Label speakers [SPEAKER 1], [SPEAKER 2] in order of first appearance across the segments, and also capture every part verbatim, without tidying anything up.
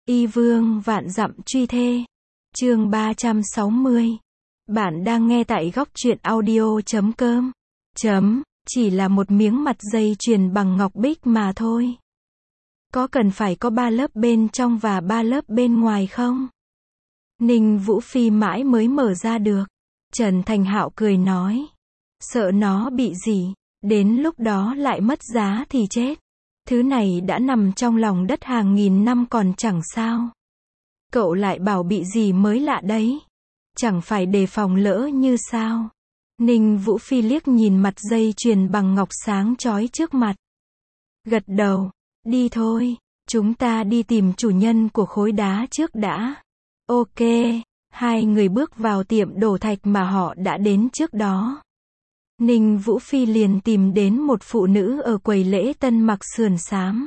[SPEAKER 1] Y vương vạn dặm truy thê. Chương ba trăm sáu mươi. Bạn đang nghe tại góc truyện audio chấm com. Chấm, chỉ là một miếng mặt dây chuyền bằng ngọc bích mà thôi. Có cần phải có ba lớp bên trong và ba lớp bên ngoài không? Ninh Vũ Phi mãi mới mở ra được. Trần Thành Hạo cười nói. Sợ nó bị gì, đến lúc đó lại mất giá thì chết. Thứ này đã nằm trong lòng đất hàng nghìn năm còn chẳng sao. Cậu lại bảo bị gì mới lạ đấy. Chẳng phải đề phòng lỡ như sao. Ninh Vũ Phi liếc nhìn mặt dây chuyền bằng ngọc sáng chói trước mặt. Gật đầu. Đi thôi, chúng ta đi tìm chủ nhân của khối đá trước đã. Ok, hai người bước vào tiệm đổ thạch mà họ đã đến trước đó. Ninh Vũ Phi liền tìm đến một phụ nữ ở quầy lễ tân mặc sườn xám.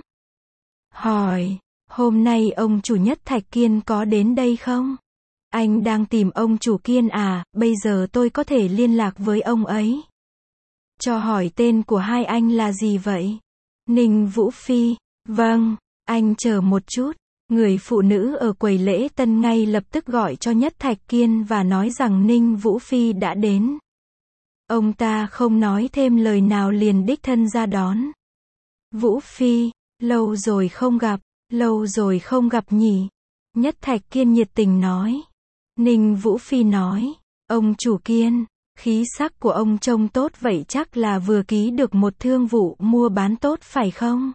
[SPEAKER 1] Hỏi, hôm nay ông chủ Nhất Thạch Kiên có đến đây không? Anh đang tìm ông chủ Kiên à, bây giờ tôi có thể liên lạc với ông ấy. Cho hỏi tên của hai anh là gì vậy? Ninh Vũ Phi, vâng, anh chờ một chút. Người phụ nữ ở quầy lễ tân ngay lập tức gọi cho Nhất Thạch Kiên và nói rằng Ninh Vũ Phi đã đến. Ông ta không nói thêm lời nào liền đích thân ra đón. Vũ Phi, lâu rồi không gặp, lâu rồi không gặp nhỉ? Nhất Thạch Kiên nhiệt tình nói. Ninh Vũ Phi nói, ông chủ Kiên, khí sắc của ông trông tốt vậy chắc là vừa ký được một thương vụ mua bán tốt phải không?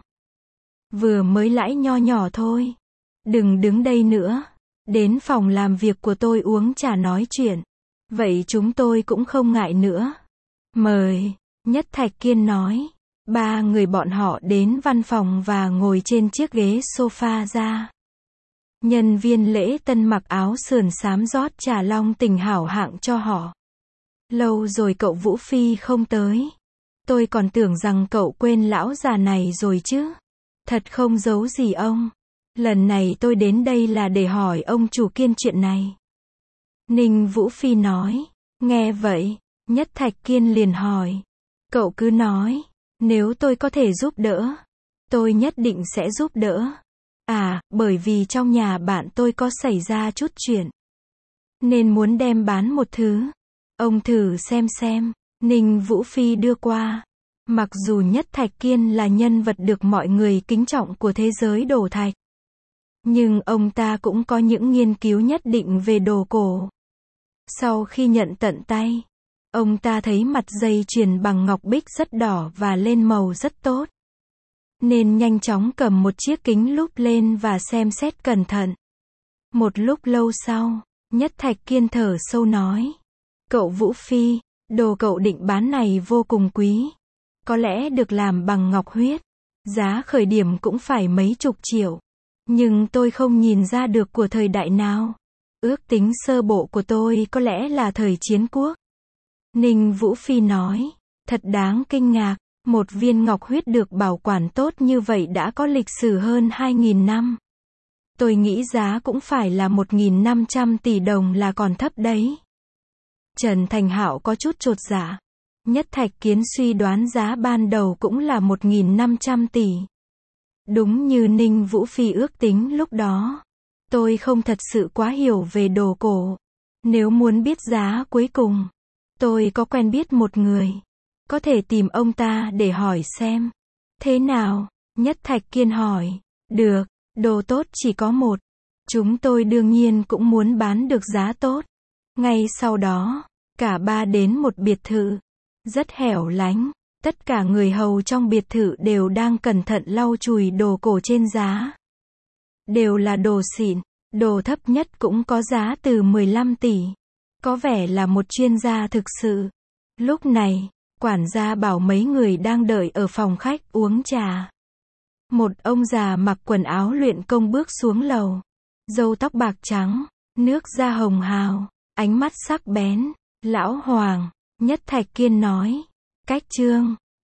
[SPEAKER 1] Vừa mới lãi nho nhỏ thôi. Đừng đứng đây nữa. Đến phòng làm việc của tôi uống trà nói chuyện. Vậy chúng tôi cũng không ngại nữa. Mời, Nhất Thạch Kiên nói. Ba người bọn họ đến văn phòng và ngồi trên chiếc ghế sofa ra. Nhân viên lễ tân mặc áo sườn xám rót trà long tình hảo hạng cho họ. Lâu rồi cậu Vũ Phi không tới. Tôi còn tưởng rằng cậu quên lão già này rồi chứ. Thật không giấu gì ông. Lần này tôi đến đây là để hỏi ông chủ Kiên chuyện này. Ninh Vũ Phi nói. Nghe vậy, Nhất Thạch Kiên liền hỏi. Cậu cứ nói, nếu tôi có thể giúp đỡ, tôi nhất định sẽ giúp đỡ. À, bởi vì trong nhà bạn tôi có xảy ra chút chuyện, nên muốn đem bán một thứ. Ông thử xem xem. Ninh Vũ Phi đưa qua. Mặc dù Nhất Thạch Kiên là nhân vật được mọi người kính trọng của thế giới đổ thạch, nhưng ông ta cũng có những nghiên cứu nhất định về đồ cổ. Sau khi nhận tận tay, ông ta thấy mặt dây chuyền bằng ngọc bích rất đỏ và lên màu rất tốt. Nên nhanh chóng cầm một chiếc kính lúp lên và xem xét cẩn thận. Một lúc lâu sau, Nhất Thạch Kiên thở sâu nói. Cậu Vũ Phi, đồ cậu định bán này vô cùng quý. Có lẽ được làm bằng ngọc huyết. Giá khởi điểm cũng phải mấy chục triệu. Nhưng tôi không nhìn ra được của thời đại nào. Ước tính sơ bộ của tôi có lẽ là thời chiến quốc. Ninh Vũ Phi nói. Thật đáng kinh ngạc. Một viên ngọc huyết được bảo quản tốt như vậy đã có lịch sử hơn hai nghìn năm. Tôi nghĩ giá cũng phải là một nghìn năm trăm tỷ đồng là còn thấp đấy. Trần Thành Hạo có chút chột dạ. Nhất Thạch Kiên suy đoán giá ban đầu cũng là một nghìn năm trăm tỷ. Đúng như Ninh Vũ Phi ước tính lúc đó. Tôi không thật sự quá hiểu về đồ cổ. Nếu muốn biết giá cuối cùng, tôi có quen biết một người. Có thể tìm ông ta để hỏi xem. Thế nào? Nhất Thạch Kiên hỏi. Được, đồ tốt chỉ có một. Chúng tôi đương nhiên cũng muốn bán được giá tốt. Ngay sau đó, cả ba đến một biệt thự. Rất hẻo lánh. Tất cả người hầu trong biệt thự đều đang cẩn thận lau chùi đồ cổ trên giá. Đều là đồ xịn. Đồ thấp nhất cũng có giá từ mười lăm tỷ. Có vẻ là một chuyên gia thực sự. Lúc này, quản gia bảo mấy người đang đợi ở phòng khách uống trà. Một ông già mặc quần áo luyện công bước xuống lầu. Râu tóc bạc trắng, nước da hồng hào, ánh mắt sắc bén. Lão Hoàng, Nhất Thạch Kiên nói. Cách trương,